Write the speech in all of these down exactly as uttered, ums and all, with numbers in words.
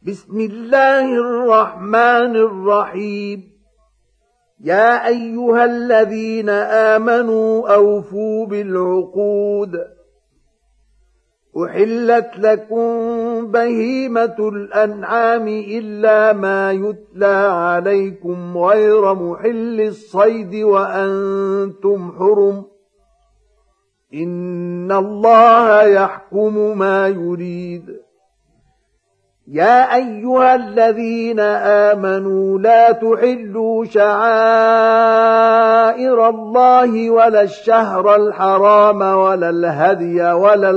بسم الله الرحمن الرحيم. يا أيها الذين آمنوا أوفوا بالعقود. أحلت لكم بهيمة الأنعام إلا ما يتلى عليكم غير محل الصيد وأنتم حرم. إن الله يحكم ما يريد. يا أيها الذين آمنوا لا تحلوا شعائر الله ولا الشهر الحرام ولا الهدي ولا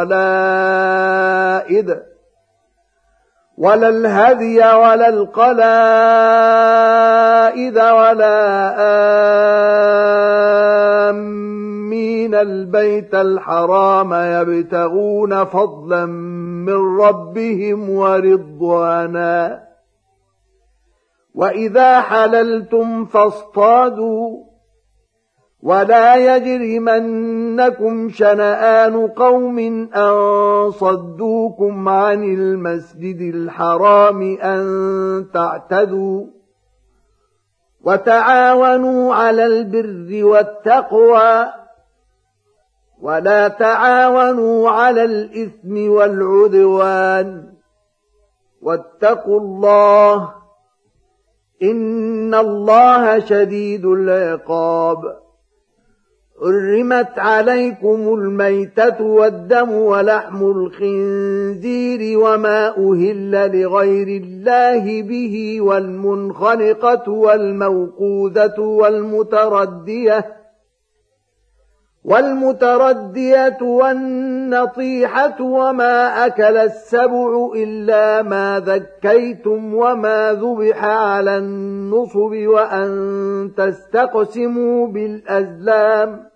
القلائد ولا الهدي ولا القلائد ولا آمين البيت الحرام يبتغون فضلا من ربهم ورضوانا. وإذا حللتم فاصطادوا ولا يجرمنكم شنآن قوم أن صدوكم عن المسجد الحرام أن تعتدوا. وتعاونوا على البر والتقوى ولا تعاونوا على الإثم والعدوان. واتقوا الله إن الله شديد العقاب. حرمت عليكم الميتة والدم ولحم الخنزير وما أهل لغير الله به والمنخنقة والموقوذة والمتردية والمتردية والنطيحة وما أكل السبع إلا ما ذكيتم وما ذبح على النصب وأن تستقسموا بالأزلام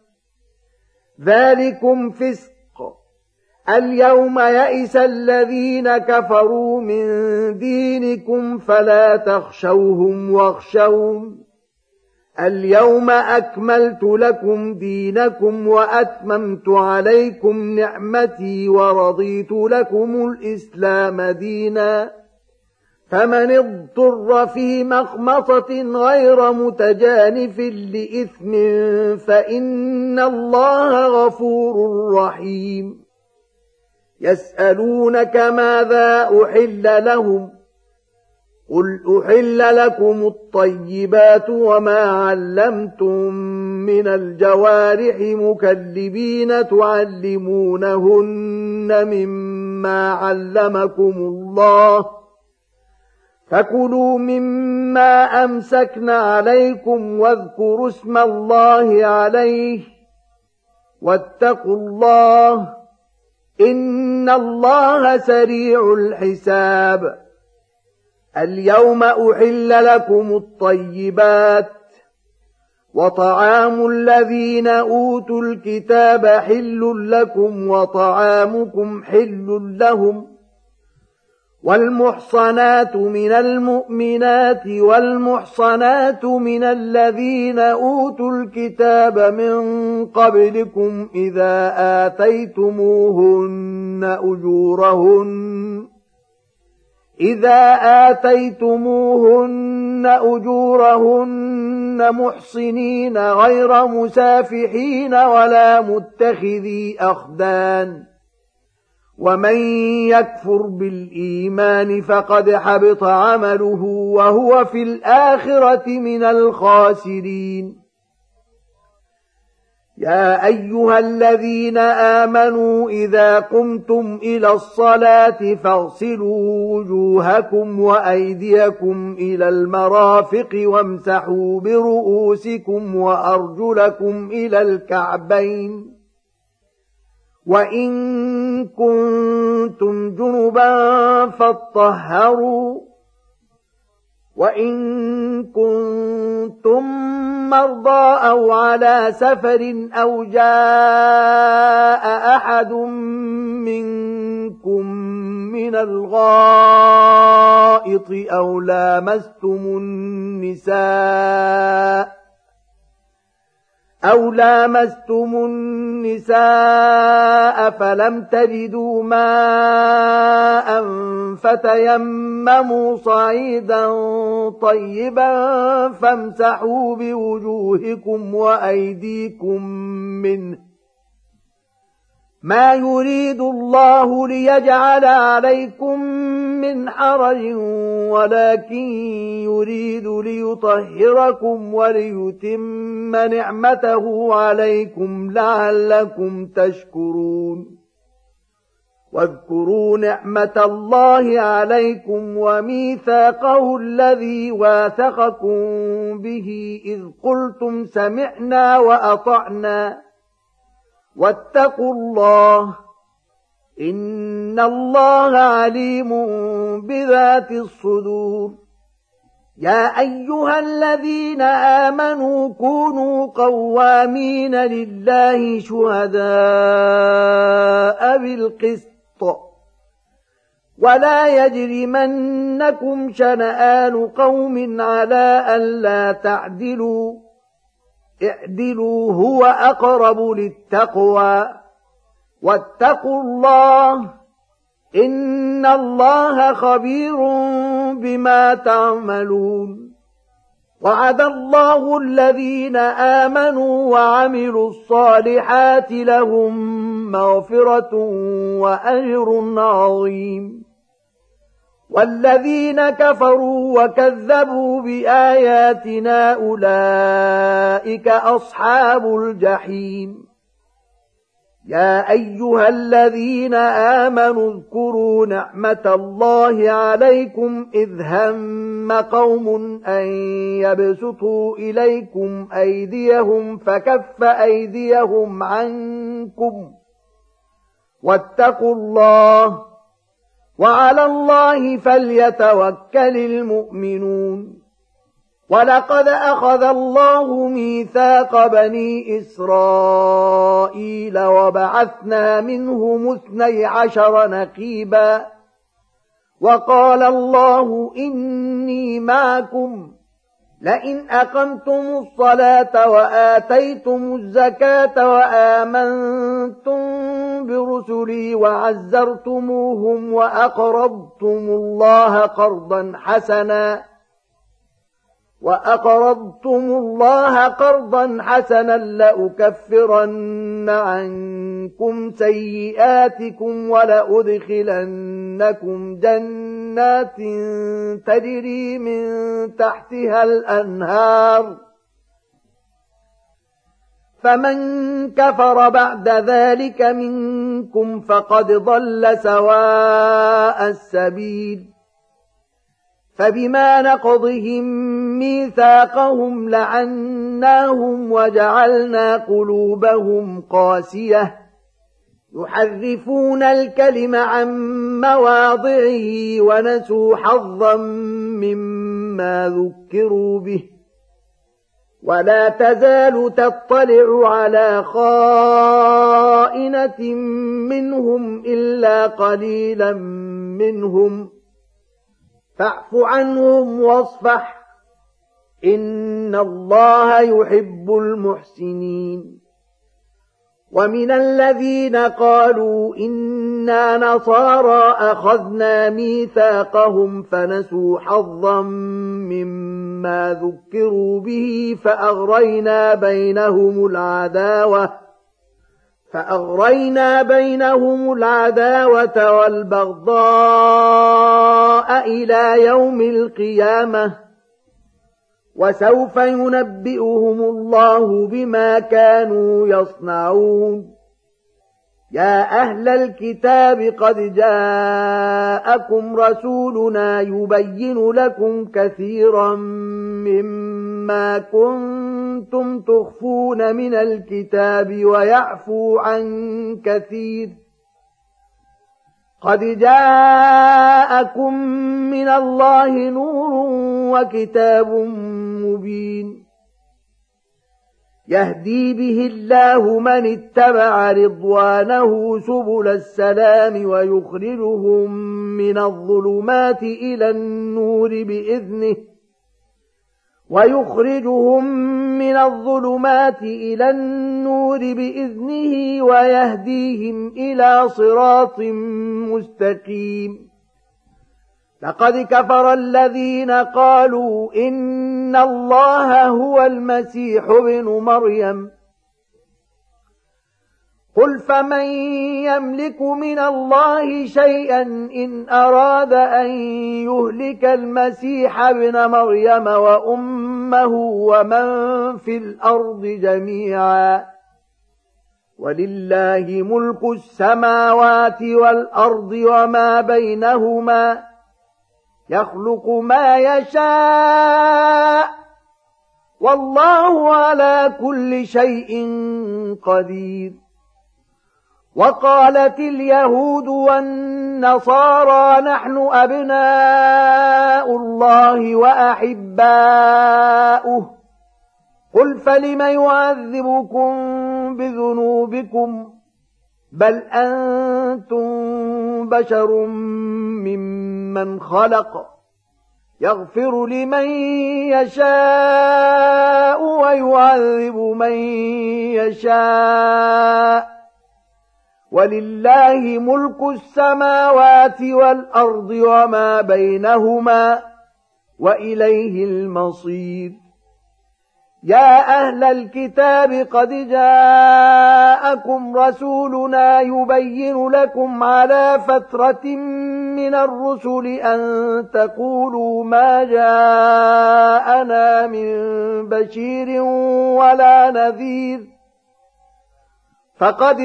ذلكم فسق. اليوم يئس الذين كفروا من دينكم فلا تخشوهم واخشون. اليوم أكملت لكم دينكم وأتممت عليكم نعمتي ورضيت لكم الإسلام دينا. فمن اضطر في مخمصة غير متجانف لإثم فإن الله غفور رحيم. يسألونك ماذا أحل لهم قل أحل لكم الطيبات وما علمتم من الجوارح مكلبين تعلمونهن مما علمكم الله فكلوا مما أمسكن عليكم واذكروا اسم الله عليه واتقوا الله إن الله سريع الحساب. اليوم أحل لكم الطيبات وطعام الذين أوتوا الكتاب حل لكم وطعامكم حل لهم. والمحصنات من المؤمنات والمحصنات من الذين أوتوا الكتاب من قبلكم إذا آتيتموهن أجورهن إذا آتيتموهن أجورهن محصنين غير مسافحين ولا متخذي أخدان. ومن يكفر بالإيمان فقد حبط عمله وهو في الآخرة من الخاسرين. يا أيها الذين آمنوا إذا قمتم إلى الصلاة فاغسلوا وجوهكم وأيديكم إلى المرافق وامسحوا برؤوسكم وأرجلكم إلى الكعبين. وإن كنتم جنبا فاطهروا وإن كنتم مرضى أو على سفر أو جاء أحد منكم من الغائط أو لامستم النساء أو لامستم النساء فلم تجدوا ماء فتيمموا تيمموا صعيدا طيبا فامسحوا بوجوهكم وأيديكم منه ما يريد الله ليجعل عليكم من حرج ولكن يريد ليطهركم وليتم نعمته عليكم لعلكم تشكرون واذكروا نعمة الله عليكم وميثاقه الذي واثقكم به إذ قلتم سمعنا وأطعنا واتقوا الله إن الله عليم بذات الصدور يا أيها الذين آمنوا كونوا قوامين لله شهداء بالقسط ولا يجرمنكم شنآن قوم على ألا تعدلوا اعدلوا هو أقرب للتقوى واتقوا الله إن الله خبير بما تعملون وعد الله الذين آمنوا وعملوا الصالحات لهم مغفرة وأجر عظيم والذين كفروا وكذبوا بآياتنا أولئك أصحاب الجحيم يا أيها الذين آمنوا اذكروا نعمة الله عليكم إذ هم قوم أن يبسطوا إليكم أيديهم فكف أيديهم عنكم واتقوا الله وعلى الله فليتوكل المؤمنون ولقد أخذ الله ميثاق بني إسرائيل وبعثنا منهم اثني عشر نقيبا وقال الله إني معكم لئن أقمتم الصلاة وآتيتم الزكاة وآمنتم برسلي وعزرتموهم وأقرضتم الله قرضا حسنا وأقرضتم الله قرضا حسنا لأكفرن عنكم سيئاتكم ولأدخلنكم جنات تجري من تحتها الأنهار فمن كفر بعد ذلك منكم فقد ضل سواء السبيل فبما نقضهم ميثاقهم لعناهم وجعلنا قلوبهم قاسية يحرفون الكلم عن مواضعه ونسوا حظا مما ذكروا به ولا تزال تطلع على خائنة منهم إلا قليلا منهم فاعف عنهم واصفح إن الله يحب المحسنين ومن الذين قالوا إنا نصارى أخذنا ميثاقهم فنسوا حظا مما ذكروا به فأغرينا بينهم العداوة فأغرينا بينهم العداوة والبغضاء إلى يوم القيامة وسوف ينبئهم الله بما كانوا يصنعون يا أهل الكتاب قد جاءكم رسولنا يبين لكم كثيرا مما كنتم تخفون من الكتاب ويعفو عن كثير قد جاءكم من الله نور وكتاب مبين يهدي به الله من اتبع رضوانه سبل السلام ويخرجهم من الظلمات إلى النور بإذنه ويخرجهم من الظلمات إلى النور بإذنه ويهديهم إلى صراط مستقيم لقد كفر الذين قالوا إن الله هو المسيح ابن مريم قل فمن يملك من الله شيئا إن أراد أن يهلك المسيح ابن مريم وأمه ومن في الأرض جميعا ولله ملك السماوات والأرض وما بينهما يخلق ما يشاء والله على كل شيء قدير. وقالت اليهود والنصارى نحن أبناء الله وأحباؤه قل فلم يعذبكم بذنوبكم بل أنتم بشر ممن خلق يغفر لمن يشاء ويعذب من يشاء ولله ملك السماوات والأرض وما بينهما وإليه المصير. يا أهل الكتاب قد جاءكم رسولنا يبين لكم على فترة من الرسل أن تقولوا ما جاءنا من بشير ولا نذير فقد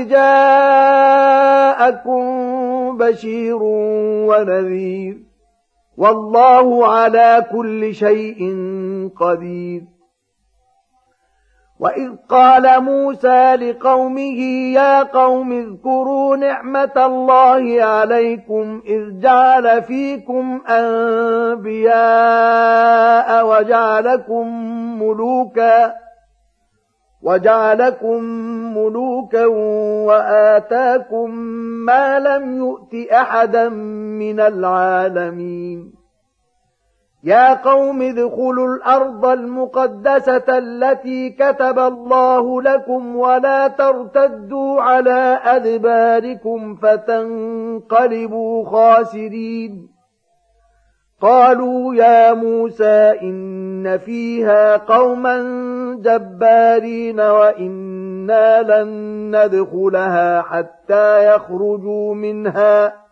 جاءكم بشير ونذير والله على كل شيء قدير. وإذ قال موسى لقومه يا قوم اذكروا نعمة الله عليكم إذ جعل فيكم أنبياء وجعلكم ملوكا وجعلكم ملوكا وآتاكم ما لم يؤت أحدا من العالمين. يا قوم ادخلوا الأرض المقدسة التي كتب الله لكم ولا ترتدوا على أدباركم فتنقلبوا خاسرين. قالوا يا موسى إن فيها قوما جبارين وإنا لن ندخلها حتى يخرجوا منها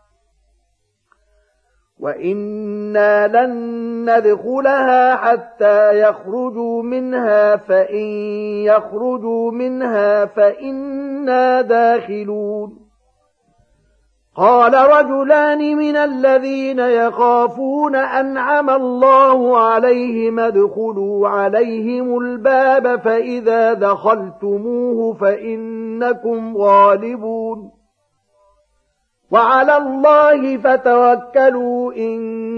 وإنا لن ندخلها حتى يخرجوا منها فإن يخرجوا منها فإنا داخلون. قال رجلان من الذين يخافون أنعم الله عليهم ادخلوا عليهم الباب فإذا دخلتموه فإنكم غالبون وعلى الله فتوكلوا إن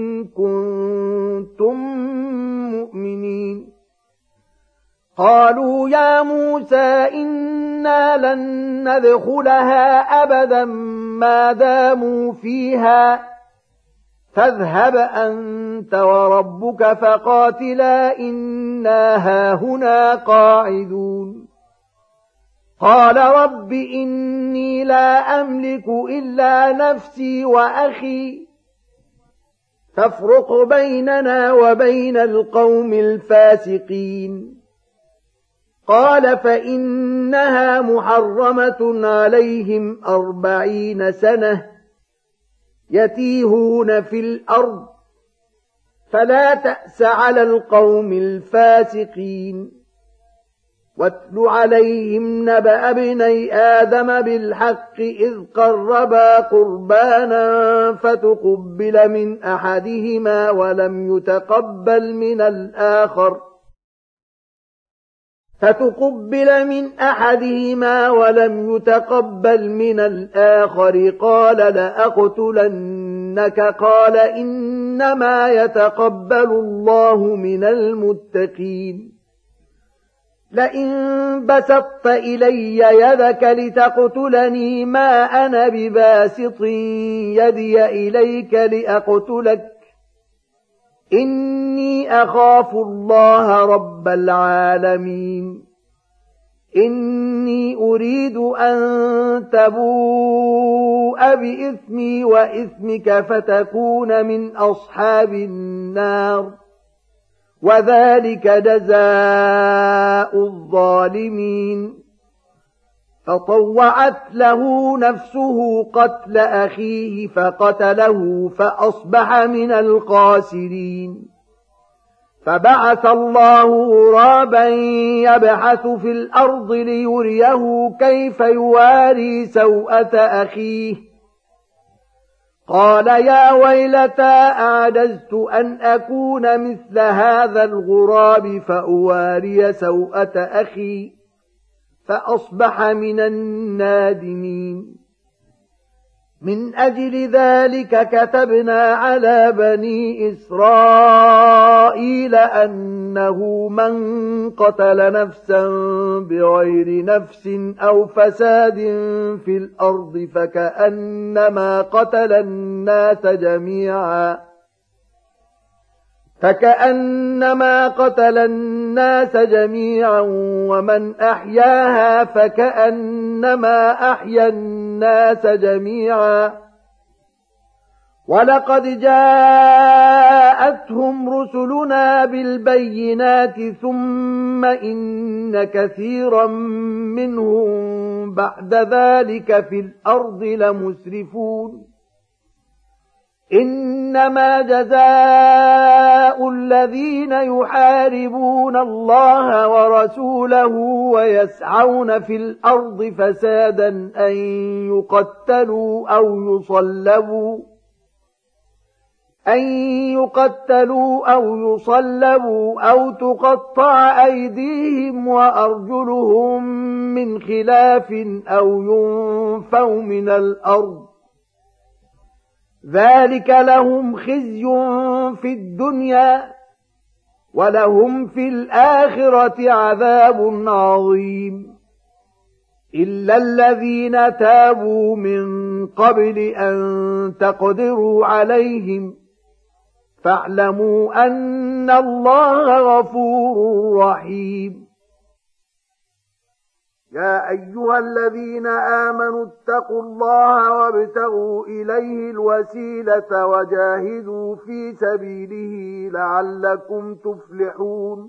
كنتم مؤمنين. قالوا يا موسى إنا لن ندخلها أبدا ما داموا فيها فاذهب أنت وربك فقاتلا إنا هاهنا قاعدون. قال رب إني لا أملك إلا نفسي وأخي فافرق بيننا وبين القوم الفاسقين. قال فإنها محرمة عليهم أربعين سنة يتيهون في الأرض فلا تأس على القوم الفاسقين. واتل عليهم نبأ ابني آدم بالحق إذ قربا قربانا فتقبل من أحدهما ولم يتقبل من الآخر فتقبل من أحدهما ولم يتقبل من الآخر قال لأقتلنك قال إنما يتقبل الله من المتقين. لئن بسطت إلي يدك لتقتلني ما أنا بباسط يدي إليك لأقتلك إني أخاف الله رب العالمين. إني أريد أن تبوء بإثمي وإثمك فتكون من أصحاب النار وذلك جزاء الظالمين فطوعت له نفسه قتل أخيه فقتله فأصبح من الخاسرين فبعث الله غرابا يبحث في الأرض ليريه كيف يواري سوءة أخيه قال يا ويلتى أعجزت أن أكون مثل هذا الغراب فأواري سوءة أخي فأصبح من النادمين من أجل ذلك كتبنا على بني إسرائيل أنه من قتل نفسا بغير نفس أو فساد في الأرض فكأنما قتل الناس جميعا فكأنما قتل الناس جميعا ومن أحياها فكأنما أحيا الناس جميعا ولقد جاءتهم رسلنا بالبينات ثم إن كثيرا منهم بعد ذلك في الأرض لمسرفون إنما جزاء الذين يحاربون الله ورسوله ويسعون في الأرض فسادا أن يقتلوا أو يصلبوا أن يقتلوا أو يصلبوا أو تقطع أيديهم وأرجلهم من خلاف أو ينفوا من الأرض ذلك لهم خزي في الدنيا ولهم في الآخرة عذاب عظيم إلا الذين تابوا من قبل أن تقدروا عليهم فاعلموا أن الله غفور رحيم يا أيها الذين آمنوا اتقوا الله وابتغوا إليه الوسيلة وجاهدوا في سبيله لعلكم تفلحون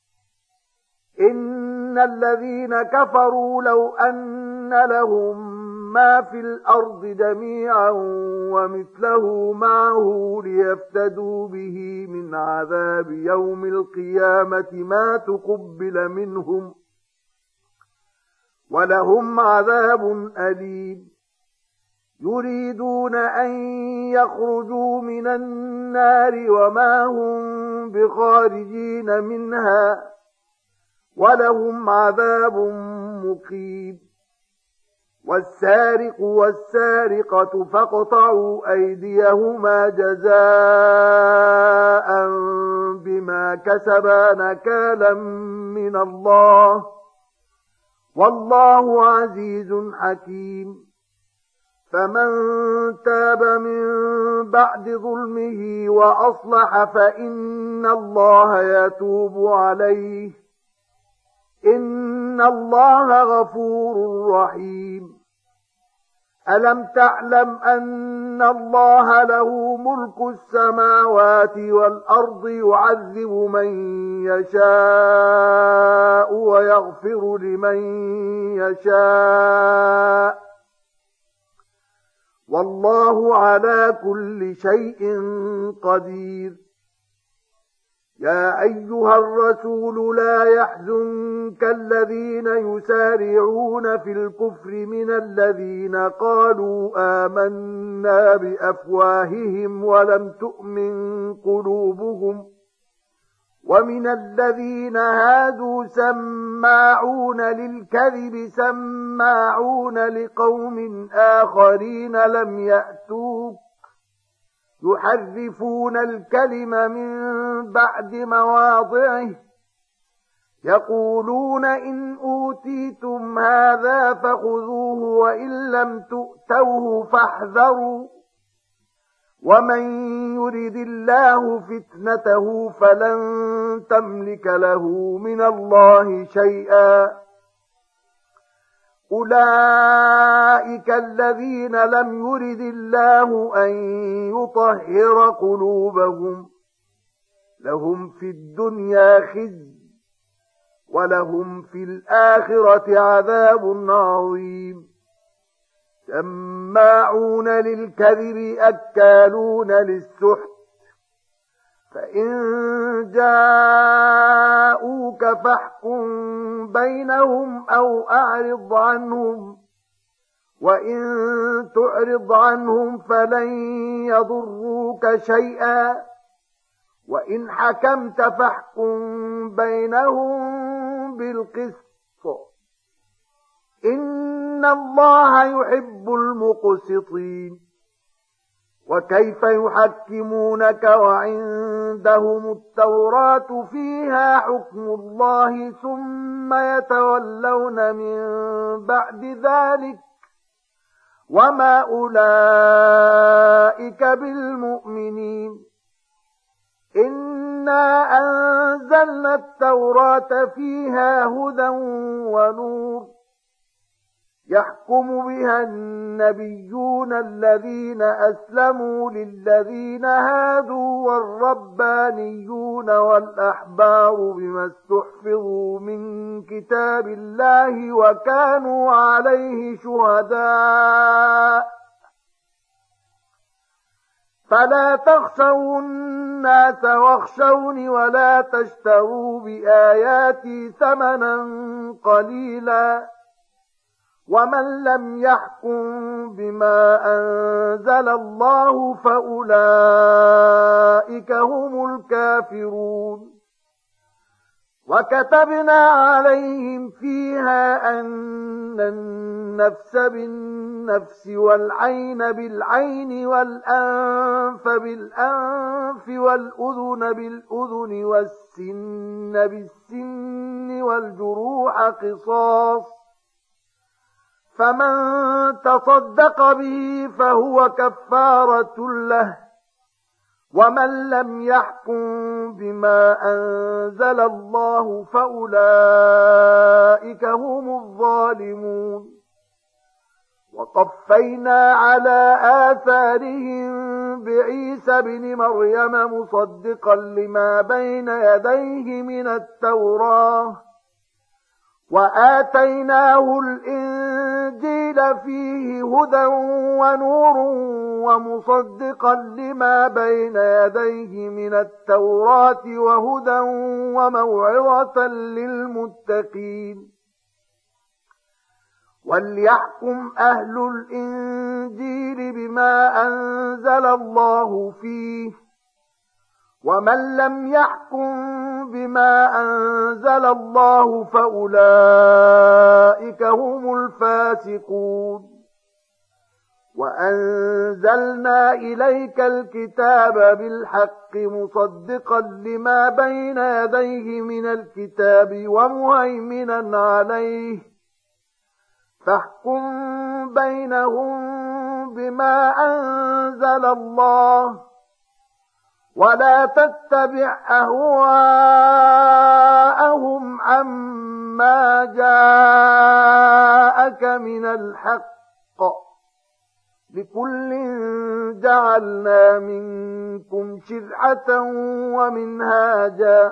إن الذين كفروا لو أن لهم ما في الأرض جميعا ومثله معه ليفتدوا به من عذاب يوم القيامة ما تقبل منهم ولهم عذاب أليم يريدون أن يخرجوا من النار وما هم بخارجين منها ولهم عذاب مقيم والسارق والسارقة فاقطعوا أيديهما جزاء بما كسبا نكالا من الله والله عزيز حكيم فمن تاب من بعد ظلمه وأصلح فإن الله يتوب عليه إن الله غفور رحيم ألم تعلم أن الله له ملك السماوات والأرض يعذب من يشاء ويغفر لمن يشاء والله على كل شيء قدير يا أيها الرسول لا يحزنك الذين يسارعون في الكفر من الذين قالوا آمنا بأفواههم ولم تؤمن قلوبهم ومن الذين هادوا سماعون للكذب سماعون لقوم آخرين لم يأتوك يحرفون الكلم من بعد مواضعه يقولون إن أوتيتم هذا فخذوه وإن لم تؤتوه فاحذروا ومن يرد الله فتنته فلن تملك له من الله شيئا أولئك الذين لم يرد الله أن يطهر قلوبهم لهم في الدنيا خزي ولهم في الآخرة عذاب عظيم سماعون للكذب أكالون للسحت فإن جاءوك فاحكم بينهم أو أعرض عنهم وإن تعرض عنهم فلن يضروك شيئا وإن حكمت فاحكم بينهم بالقسط إن الله يحب المقسطين وكيف يحكمونك وعندهم التوراة فيها حكم الله ثم يتولون من بعد ذلك وما أولئك بالمؤمنين إنا أنزلنا التوراة فيها هدى ونور يحكم بها النبيون الذين أسلموا للذين هادوا والربانيون والأحبار بما استحفظوا من كتاب الله وكانوا عليه شهداء فلا تخشوا الناس واخشوني ولا تشتروا بآياتي ثمنا قليلا ومن لم يحكم بما أنزل الله فأولئك هم الكافرون وكتبنا عليهم فيها أن النفس بالنفس والعين بالعين والأنف بالأنف والأذن بالأذن والسن بالسن والجروح قصاص فمن تصدق به فهو كفارة له ومن لم يحكم بما أنزل الله فأولئك هم الظالمون وقفينا على آثارهم بعيسى بن مريم مصدقا لما بين يديه من التوراة وآتيناه الإنجيل فيه هدى ونور ومصدقا لما بين يديه من التوراة وهدى وموعظة للمتقين وليحكم أهل الإنجيل بما أنزل الله فيه ومن لم يحكم بما أنزل الله فأولئك هم الفاسقون وأنزلنا إليك الكتاب بالحق مصدقا لما بين يديه من الكتاب ومهيمنا عليه فاحكم بينهم بما أنزل الله ولا تتبع أهواءهم عما جاءك من الحق لكل جعلنا منكم شرعة ومنهاجا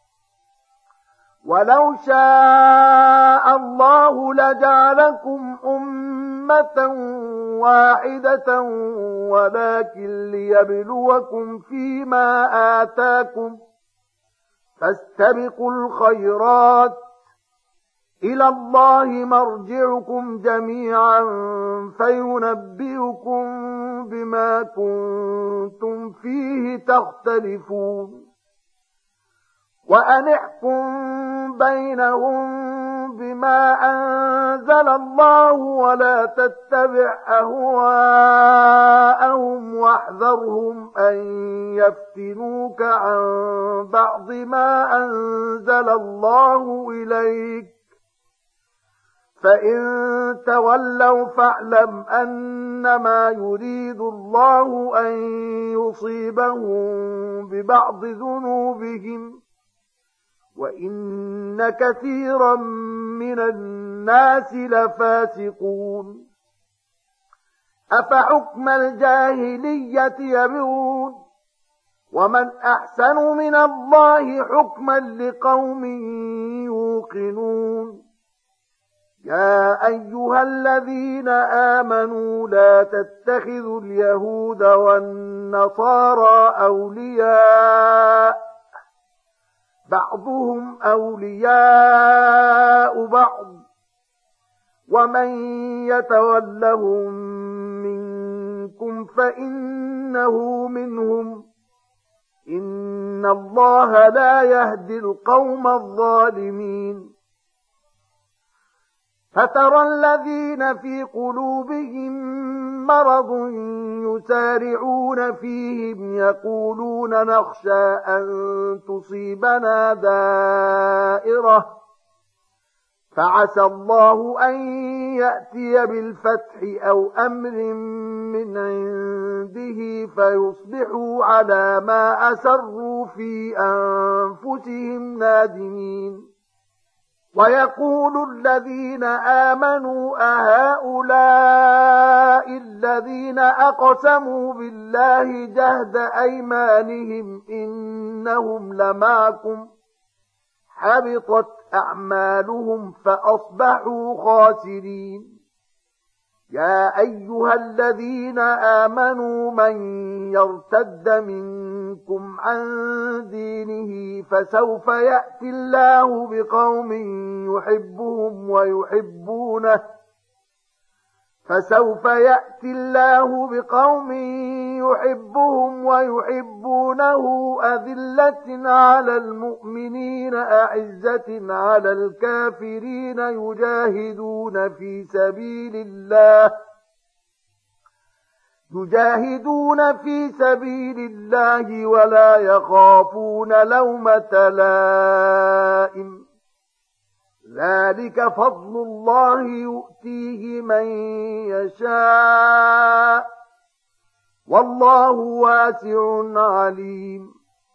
ولو شاء الله لجعلكم أمة واحدة ولكن ليبلوكم فيما آتاكم فاستبقوا الخيرات إلى الله مرجعكم جميعا فينبئكم بما كنتم فيه تختلفون وأن احكم بينهم بما أنزل الله ولا تتبع أهواءهم واحذرهم أن يفتنوك عن بعض ما أنزل الله إليك فإن تولوا فاعلم أنما يريد الله أن يصيبهم ببعض ذنوبهم وإن كثيرا من الناس لفاسقون أفحكم الجاهلية يبغون ومن أحسن من الله حكما لقوم يوقنون يا أيها الذين آمنوا لا تتخذوا اليهود والنصارى أولياء بعضهم أولياء بعض ومن يتولهم منكم فإنه منهم إن الله لا يهدي القوم الظالمين فترى الذين في قلوبهم مرض يسارعون فيهم يقولون نخشى أن تصيبنا دائرة فعسى الله أن يأتي بالفتح أو أمر من عنده فيصبحوا على ما أسروا في أنفسهم نادمين ويقول الذين آمنوا أهؤلاء الذين أقسموا بالله جهد أيمانهم إنهم لمعكم حبطت أعمالهم فأصبحوا خاسرين يا أيها الذين آمنوا من يرتد منكم عن دينه فسوف يأتي الله بقوم يحبهم ويحبونه فسوف يأتي الله بقوم يحبهم ويحبونه أذلة على المؤمنين أعزة على الكافرين يجاهدون في سبيل الله يجاهدون في سبيل الله ولا يخافون لومة لائم ذلك فضل الله يؤتيه من يشاء والله واسع عليم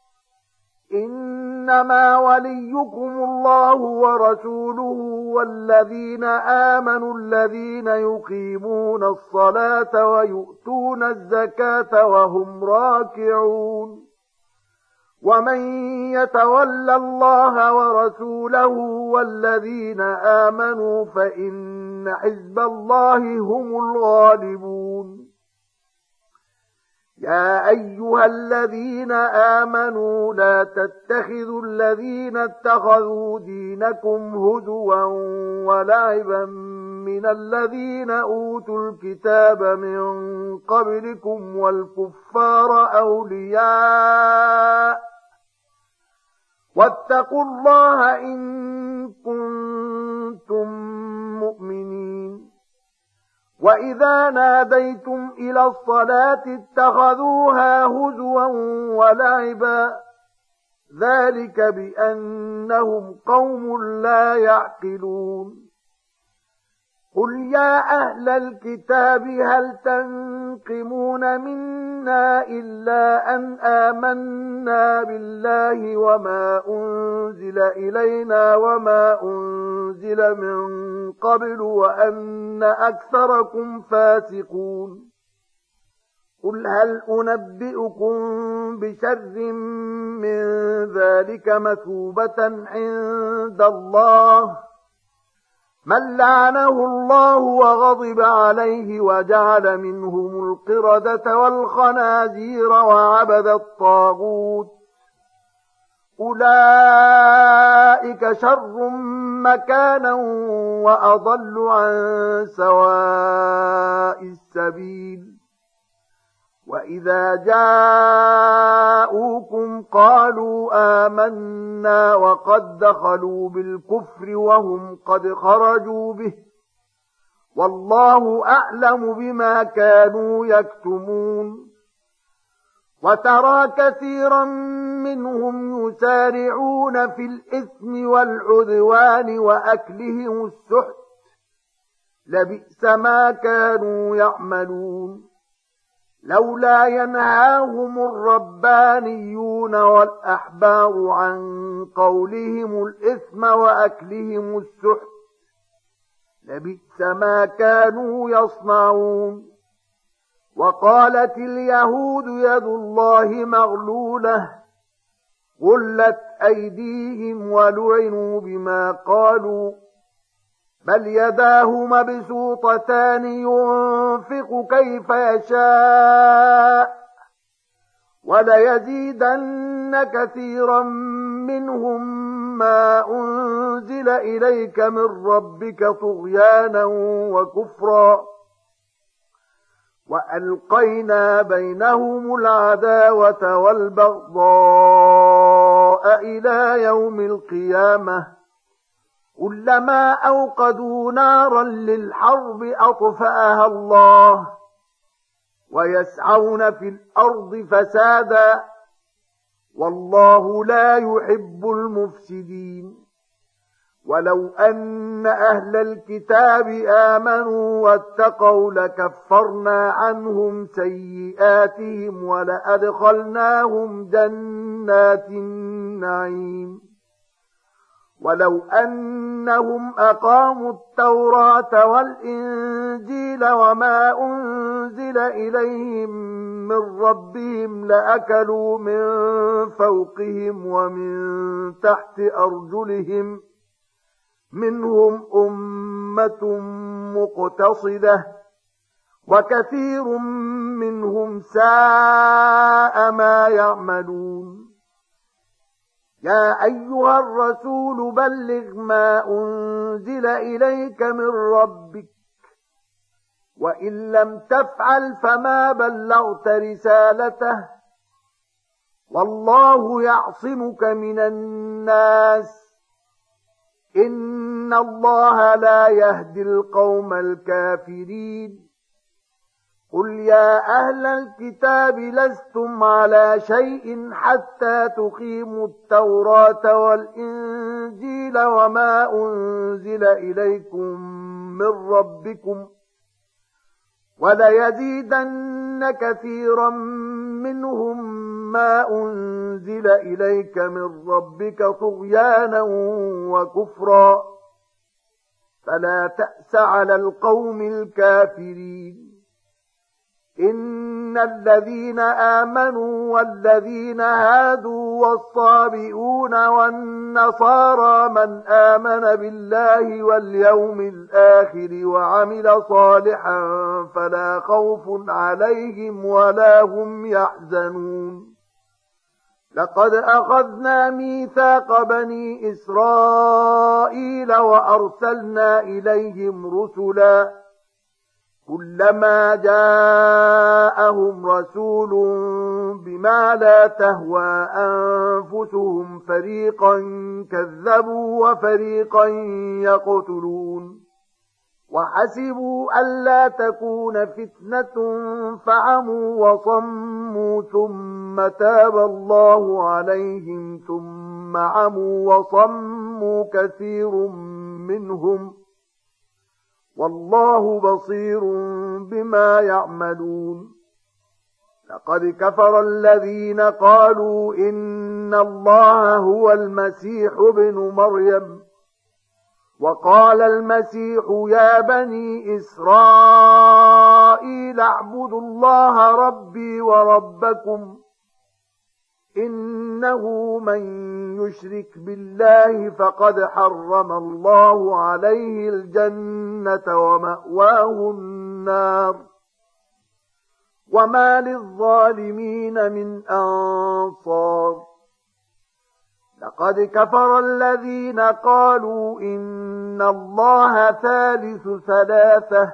إنما وليكم الله ورسوله والذين آمنوا الذين يقيمون الصلاة ويؤتون الزكاة وهم راكعون ومن يتول الله ورسوله والذين آمنوا فإن حزب الله هم الغالبون يا أيها الذين آمنوا لا تتخذوا الذين اتخذوا دينكم هزوا ولعبا من الذين أوتوا الكتاب من قبلكم والكفار أولياء واتقوا الله إن كنتم مؤمنين وإذا ناديتم إلى الصلاة اتخذوها هزوا ولعبا ذلك بأنهم قوم لا يعقلون قل يا أهل الكتاب هل تنقمون منا إلا أن آمنا بالله وما أنزل إلينا وما أنزل من قبل وأن أكثركم فاسقون قل هل أنبئكم بشر من ذلك مثوبة عند الله من لعنه الله وغضب عليه وجعل منهم القردة والخنازير وعبد الطاغوت أولئك شر مكانا وأضل عن سواء السبيل وإذا جاءوكم قالوا آمنا وقد دخلوا بالكفر وهم قد خرجوا به والله أعلم بما كانوا يكتمون وترى كثيرا منهم يسارعون في الإثم والعدوان وأكلهم السحت لبئس ما كانوا يعملون لولا ينهاهم الربانيون والأحبار عن قولهم الإثم وأكلهم السحت لبئس ما كانوا يصنعون. وقالت اليهود يد الله مغلولة غلت أيديهم ولعنوا بما قالوا بل يداه مبسوطتان ينفق كيف يشاء وليزيدن كثيرا منهم ما أنزل إليك من ربك طغيانا وكفرا وألقينا بينهم العداوة والبغضاء إلى يوم القيامة كلما أوقدوا نارا للحرب أطفأها الله ويسعون في الأرض فسادا والله لا يحب المفسدين. ولو أن أهل الكتاب آمنوا واتقوا لكفرنا عنهم سيئاتهم ولأدخلناهم جنات النعيم. ولو أنهم أقاموا التوراة والإنجيل وما أنزل إليهم من ربهم لأكلوا من فوقهم ومن تحت أرجلهم منهم أمة مقتصدة وكثير منهم ساء ما يعملون. يا أيها الرسول بلغ ما أنزل إليك من ربك وإن لم تفعل فما بلغت رسالته والله يعصمك من الناس إن الله لا يهدي القوم الكافرين. قل يا أهل الكتاب لستم على شيء حتى تقيموا التوراة والإنجيل وما أنزل إليكم من ربكم وليزيدن كثيرا منهم ما أنزل إليك من ربك طغيانا وكفرا فلا تأس على القوم الكافرين. إن الذين آمنوا والذين هادوا والصابئون والنصارى من آمن بالله واليوم الآخر وعمل صالحا فلا خوف عليهم ولا هم يحزنون. لقد أخذنا ميثاق بني إسرائيل وأرسلنا إليهم رسلا كلما جاءهم رسول بما لا تهوى أنفسهم فريقا كذبوا وفريقا يقتلون وحسبوا ألا تكون فتنة فعموا وصموا ثم تاب الله عليهم ثم عموا وصموا كثير منهم والله بصير بما يعملون. لقد كفر الذين قالوا إن الله هو المسيح ابن مريم وقال المسيح يا بني إسرائيل اعبدوا الله ربي وربكم إنه من يشرك بالله فقد حرم الله عليه الجنة ومأواه النار وما للظالمين من أنصار. لقد كفر الذين قالوا إن الله ثالث ثلاثة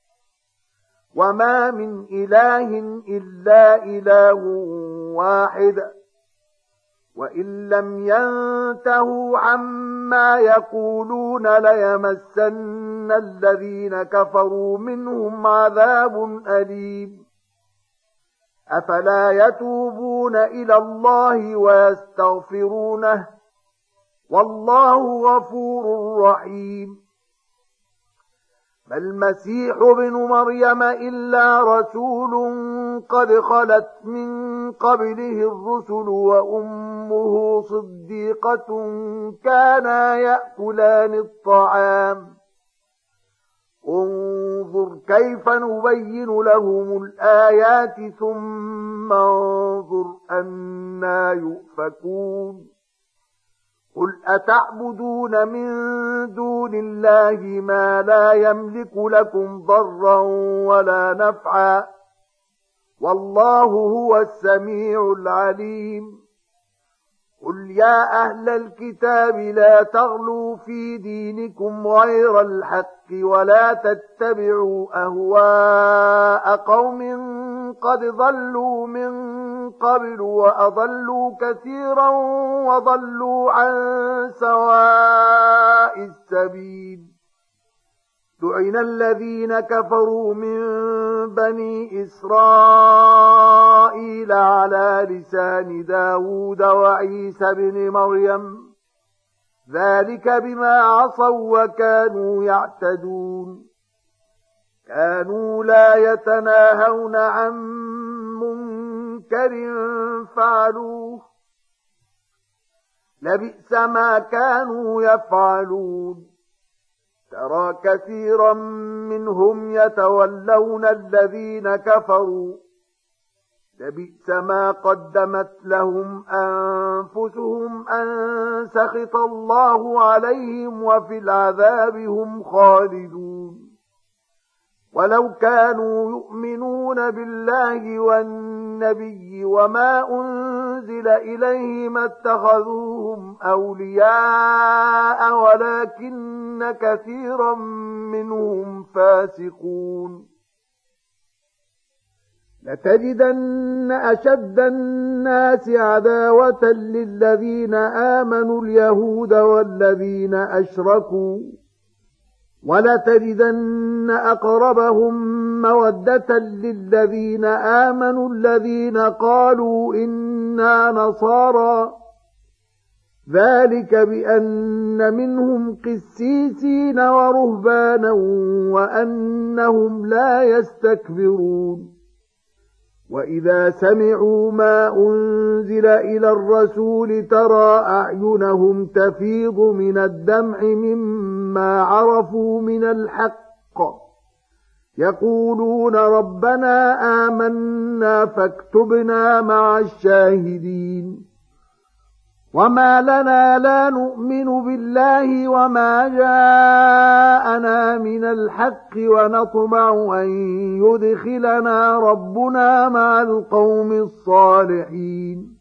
وما من إله إلا إله واحد وإن لم ينتهوا عما يقولون ليمسن الذين كفروا منهم عذاب أليم. أفلا يتوبون إلى الله ويستغفرونه والله غفور رحيم. ما المسيح ابن مريم إلا رسول قد خلت من قبله الرسل وأمه صديقة كانا يأكلان الطعام انظر كيف نبين لهم الآيات ثم انظر أنى يؤفكون قل أتعبدون من دون الله ما لا يملك لكم ضرا ولا نفعا والله هو السميع العليم قل يا أهل الكتاب لا تغلوا في دينكم غير الحق ولا تتبعوا أهواء قوم قد ضلوا من قبل وأضلوا كثيرا وضلوا عن سواء السبيل لعن الذين كفروا من بني إسرائيل على لسان داود وعيسى بن مريم ذلك بما عصوا وكانوا يعتدون كانوا لا يتناهون عن منكر فعلوه لبئس ما كانوا يفعلون ترى كثيرا منهم يتولون الذين كفروا لبئس ما قدمت لهم أنفسهم أن سخط الله عليهم وفي العذاب هم خالدون ولو كانوا يؤمنون بالله والنبي وما أنزل إليه ما اتخذوهم أولياء ولكن كثيرا منهم فاسقون لتجدن أشد الناس عداوة للذين آمنوا اليهود والذين أشركوا ولتجدن أقربهم مودة للذين آمنوا الذين قالوا إنا نصارى ذلك بأن منهم قسيسين ورهبانا وأنهم لا يستكبرون وإذا سمعوا ما أنزل إلى الرسول ترى أعينهم تفيض من الدمع مما عرفوا من الحق يقولون ربنا آمنا فاكتبنا مع الشاهدين وما لنا لا نؤمن بالله وما جاءنا من الحق ونطمع أن يدخلنا ربنا مع القوم الصالحين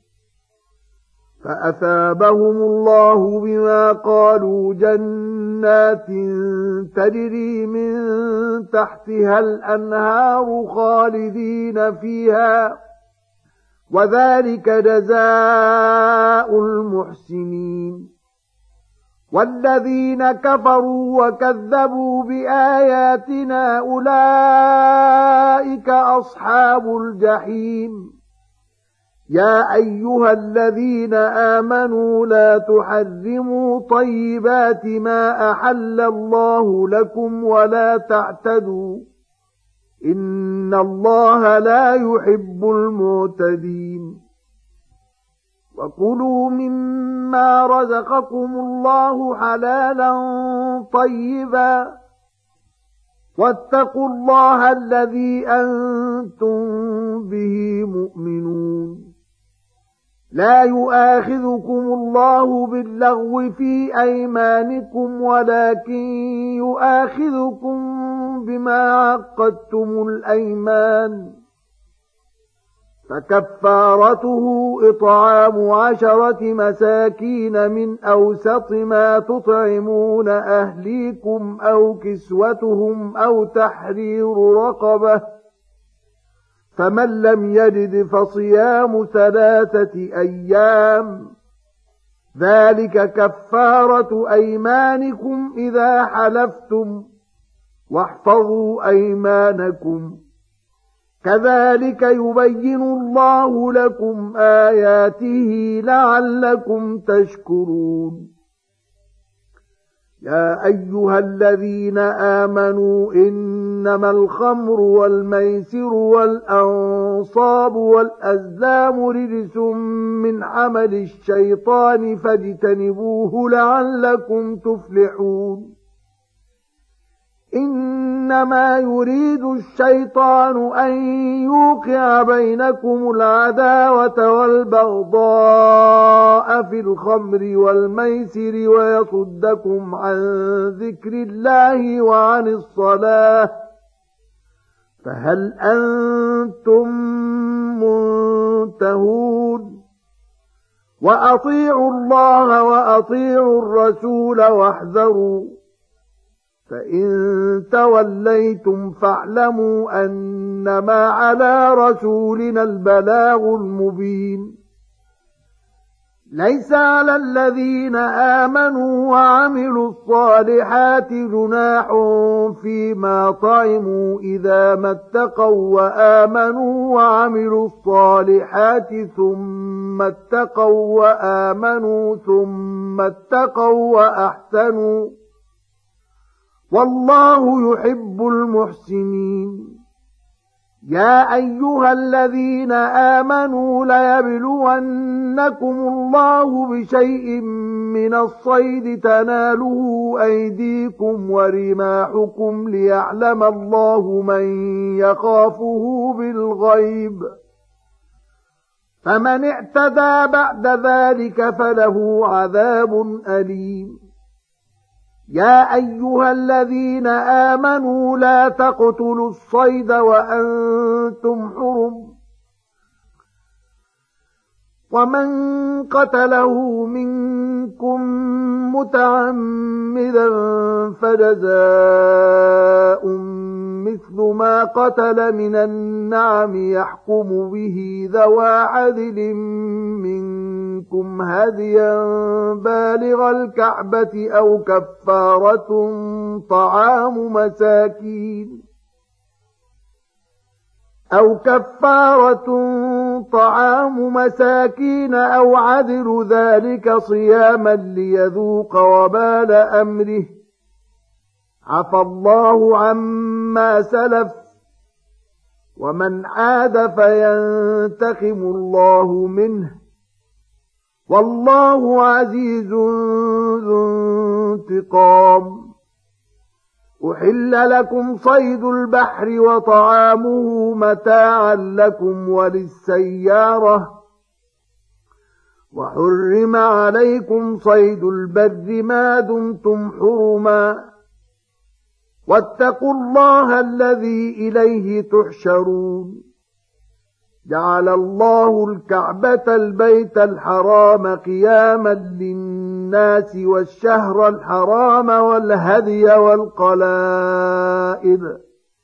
فأثابهم الله بما قالوا جنات تجري من تحتها الأنهار خالدين فيها وذلك جزاء المحسنين والذين كفروا وكذبوا بآياتنا أولئك أصحاب الجحيم يا أيها الذين آمنوا لا تحرموا طيبات ما أحل الله لكم ولا تعتدوا إن الله لا يحب المعتدين وكلوا مما رزقكم الله حلالا طيبا واتقوا الله الذي أنتم به مؤمنون لا يؤاخذكم الله باللغو في أيمانكم ولكن يؤاخذكم بما عقدتم الأيمان فكفارته إطعام عشرة مساكين من أوسط ما تطعمون أهليكم أو كسوتهم أو تحرير رقبة فمن لم يجد فصيام ثلاثة أيام ذلك كفارة أيمانكم إذا حلفتم واحفظوا أيمانكم كذلك يبين الله لكم آياته لعلكم تشكرون يا أيها الذين آمنوا إنما الخمر والميسر والأنصاب والأزلام رجس من عمل الشيطان فاجتنبوه لعلكم تفلحون إنما يريد الشيطان أن يوقع بينكم العداوة والبغضاء في الخمر والميسر ويصدكم عن ذكر الله وعن الصلاة فهل أنتم منتهون وأطيعوا الله وأطيعوا الرسول واحذروا فإن توليتم فاعلموا أنما على رسولنا البلاغ المبين ليس على الذين آمنوا وعملوا الصالحات جناح فيما طعموا إذا ما اتقوا وآمنوا وعملوا الصالحات ثم اتقوا وآمنوا ثم اتقوا وأحسنوا والله يحب المحسنين يا أيها الذين آمنوا ليبلونكم الله بشيء من الصيد تناله أيديكم ورماحكم ليعلم الله من يخافه بالغيب فمن اعتدى بعد ذلك فله عذاب أليم يا أيها الذين آمنوا لا تقتلوا الصيد وأنتم حرم ومن قتله منكم متعمدا فجزاء مثل ما قتل من النعم يحكم به ذوى عدل منكم هديا بالغ الكعبة أو كفارة طعام مساكين أو كفارة طعام مساكين أو عدل ذلك صياما ليذوق وبال أمره عفى الله عما سلف ومن عاد فينتقم الله منه والله عزيز ذو انتقام أحل لكم صيد البحر وطعامه متاعا لكم وللسيارة وحرم عليكم صيد البر ما دمتم حرما واتقوا الله الذي إليه تحشرون جعل الله الكعبة البيت الحرام قياما للناس والشهر الحرام والهدي والقلائد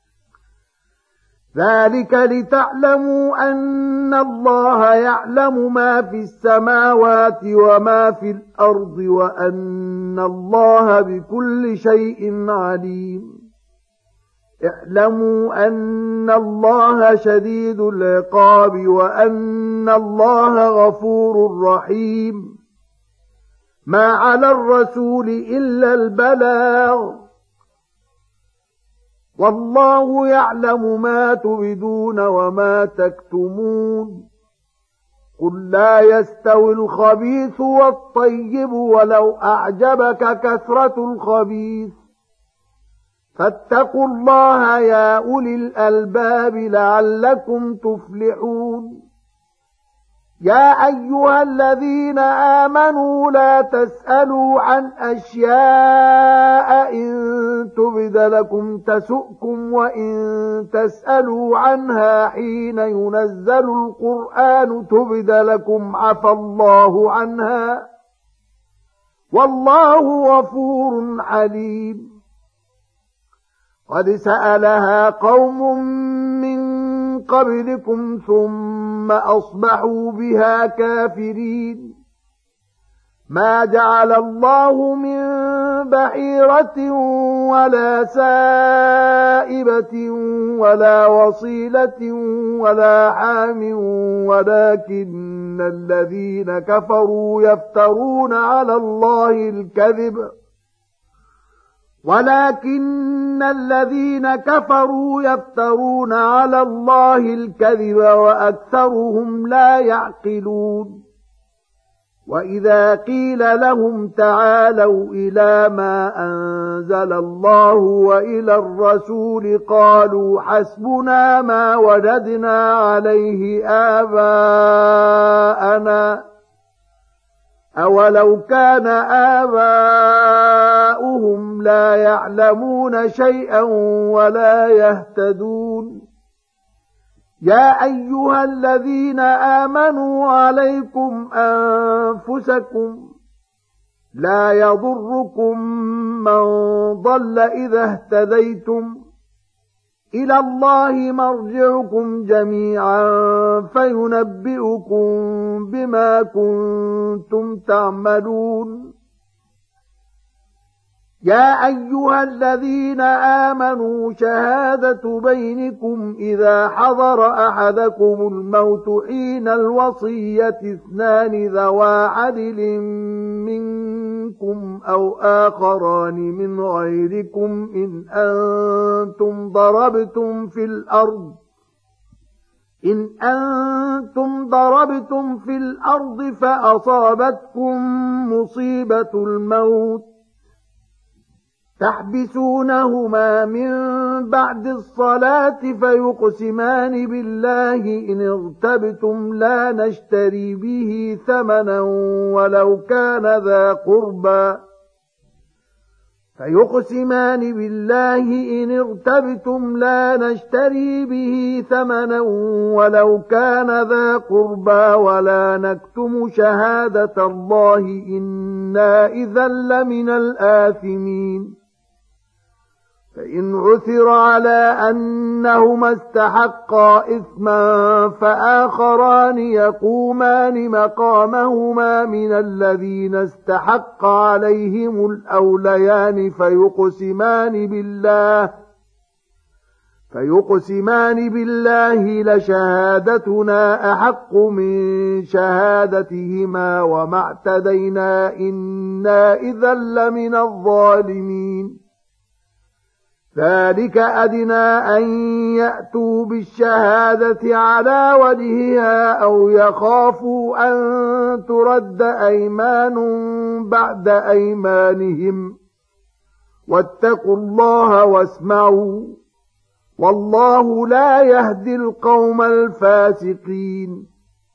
ذلك لتعلموا أن الله يعلم ما في السماوات وما في الأرض وأن الله بكل شيء عليم اعلموا أن الله شديد العقاب وأن الله غفور رحيم ما على الرسول إلا البلاغ والله يعلم ما تبدون وما تكتمون قل لا يستوي الخبيث والطيب ولو أعجبك كثرة الخبيث فاتقوا الله يا أولي الألباب لعلكم تفلحون يا أيها الذين آمنوا لا تسألوا عن أشياء إن تبد لكم تسؤكم وإن تسألوا عنها حين ينزل القرآن تبد لكم عفى الله عنها والله غفور عليم قد سألها قوم من قبلكم ثم أصبحوا بها كافرين ما جعل الله من بحيرة ولا سائبة ولا وصيلة ولا حام ولكن الذين كفروا يفترون على الله الكذب ولكن الذين كفروا يفترون على الله الكذب وأكثرهم لا يعقلون وإذا قيل لهم تعالوا إلى ما أنزل الله وإلى الرسول قالوا حسبنا ما وجدنا عليه آباءنا أولو كان آباؤهم لا يعلمون شيئا ولا يهتدون يا أيها الذين آمنوا عليكم أنفسكم لا يضركم من ضل إذا اهتديتم إلى الله مرجعكم جميعا فينبئكم بما كنتم تعملون يا أيها الذين آمنوا شهادة بينكم إذا حضر أحدكم الموت حين الوصية اثنان ذوا عدل منكم أو آخران من غيركم إن أنتم ضربتم في الأرض إن أنتم ضربتم في الأرض فأصابتكم مصيبة الموت تحبسونهما من بعد الصلاة فيقسمان بالله إن ارتبتم لا نشتري به ثمنا ولو كان ذا قربى فيقسمان بالله إن ارتبتم لا نشتري به ثمنا ولو كان ذا قربى ولا نكتم شهادة الله إنا إذا لمن الآثمين فإن عثر على أنهما استحقا إثما فآخران يقومان مقامهما من الذين استحق عليهم الأوليان فيقسمان بالله فيقسمان بالله لشهادتنا أحق من شهادتهما وما اعتدينا إنا إذا لمن الظالمين ذلك أدنى أن يأتوا بالشهادة على وجهها أو يخافوا أن ترد أيمان بعد أيمانهم واتقوا الله واسمعوا والله لا يهدي القوم الفاسقين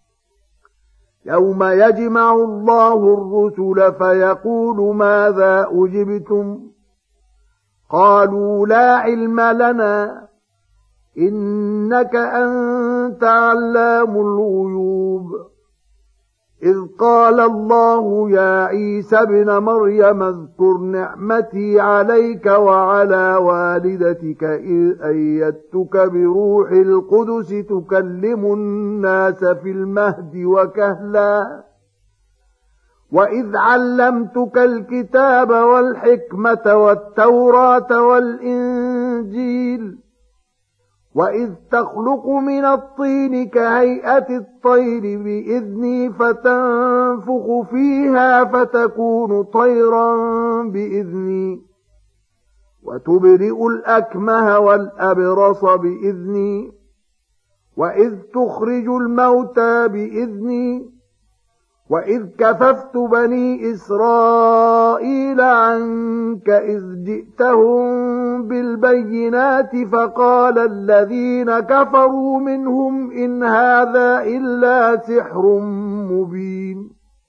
يوم يجمع الله الرسل فيقول ماذا أجبتم قالوا لا علم لنا إنك أنت علام الغيوب إذ قال الله يا عيسى ابن مريم اذكر نعمتي عليك وعلى والدتك إذ أيدتك بروح القدس تكلم الناس في المهد وكهلا وإذ علمتك الكتاب والحكمة والتوراة والإنجيل وإذ تخلق من الطين كهيئة الطير بإذني فتنفخ فيها فتكون طيرا بإذني وتبرئ الأكمه والأبرص بإذني وإذ تخرج الموتى بإذني وإذ كففت بني إسرائيل عنك إذ جئتهم بالبينات فقال الذين كفروا منهم إن هذا إلا سحر مبين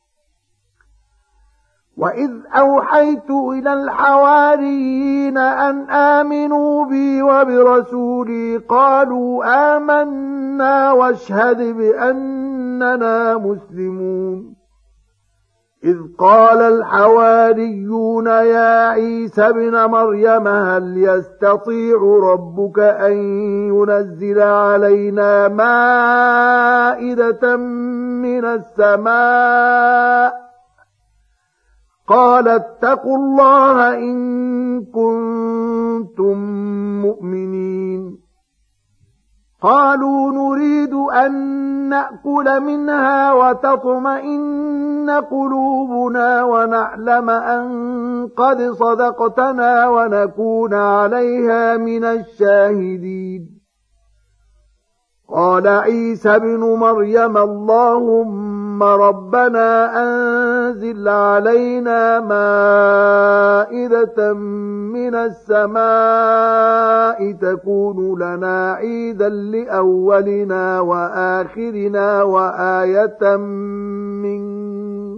وإذ أوحيت إلى الحواريين أن آمنوا بي وبرسولي قالوا آمنا واشهد بأننا مسلمون إذ قال الحواريون يا عيسى ابن مريم هل يستطيع ربك أن ينزل علينا مائدة من السماء قال اتقوا الله إن كنتم مؤمنين قالوا نريد أن نأكل منها وتطمئن قلوبنا ونعلم أن قد صدقتنا ونكون عليها من الشاهدين. قال عيسى ابن مريم اللهم ربنا أنزل علينا مائدة من السماء تكون لنا عيدا لأولنا وآخرنا وآية منك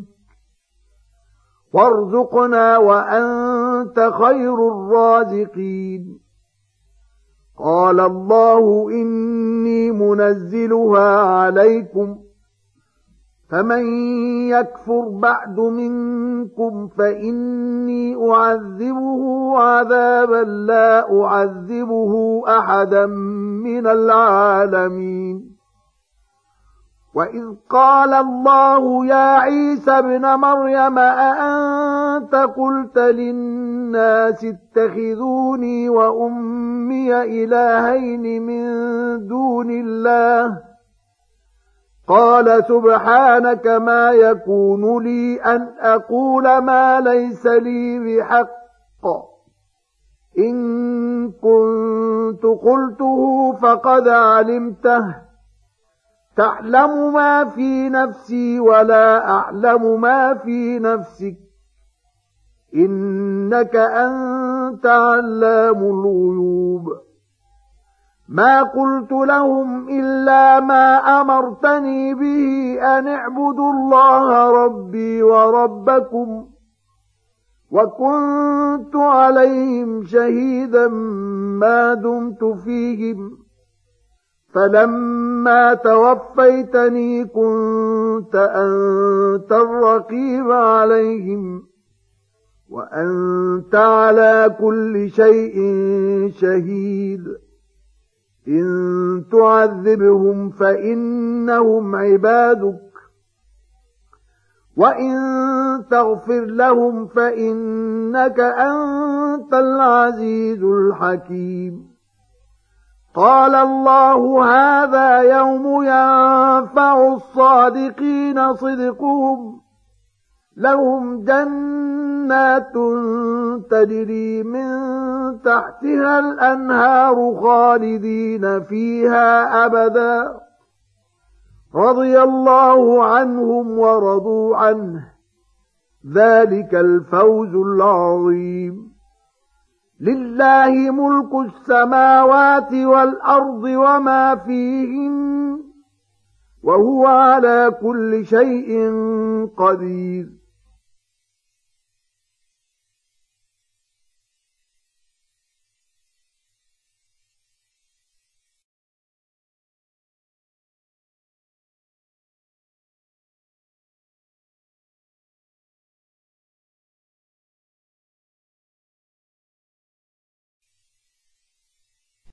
وارزقنا وأنت خير الرازقين. قال الله إني منزلها عليكم فمن يكفر بعد منكم فإني أعذبه عذابا لا أعذبه أحدا من العالمين. وإذ قال الله يا عيسى ابن مريم أأنت قلت للناس اتخذوني وأمي إلهين من دون الله قال سبحانك ما يكون لي أن أقول ما ليس لي بحق إن كنت قلته فقد علمته تعلم ما في نفسي ولا أعلم ما في نفسك إنك أنت علام الغيوب. ما قلت لهم إلا ما أمرتني به أن اعبدوا الله ربي وربكم وكنت عليهم شهيدا ما دمت فيهم فلما توفيتني كنت أنت الرقيب عليهم وأنت على كل شيء شهيد. إن تعذبهم فإنهم عبادك وإن تغفر لهم فإنك أنت العزيز الحكيم. قال الله هذا يوم ينفع الصادقين صدقهم لهم جنات تجري من تحتها الأنهار خالدين فيها أبدا رضي الله عنهم ورضوا عنه ذلك الفوز العظيم. لله ملك السماوات والأرض وما فيهن وهو على كل شيء قدير.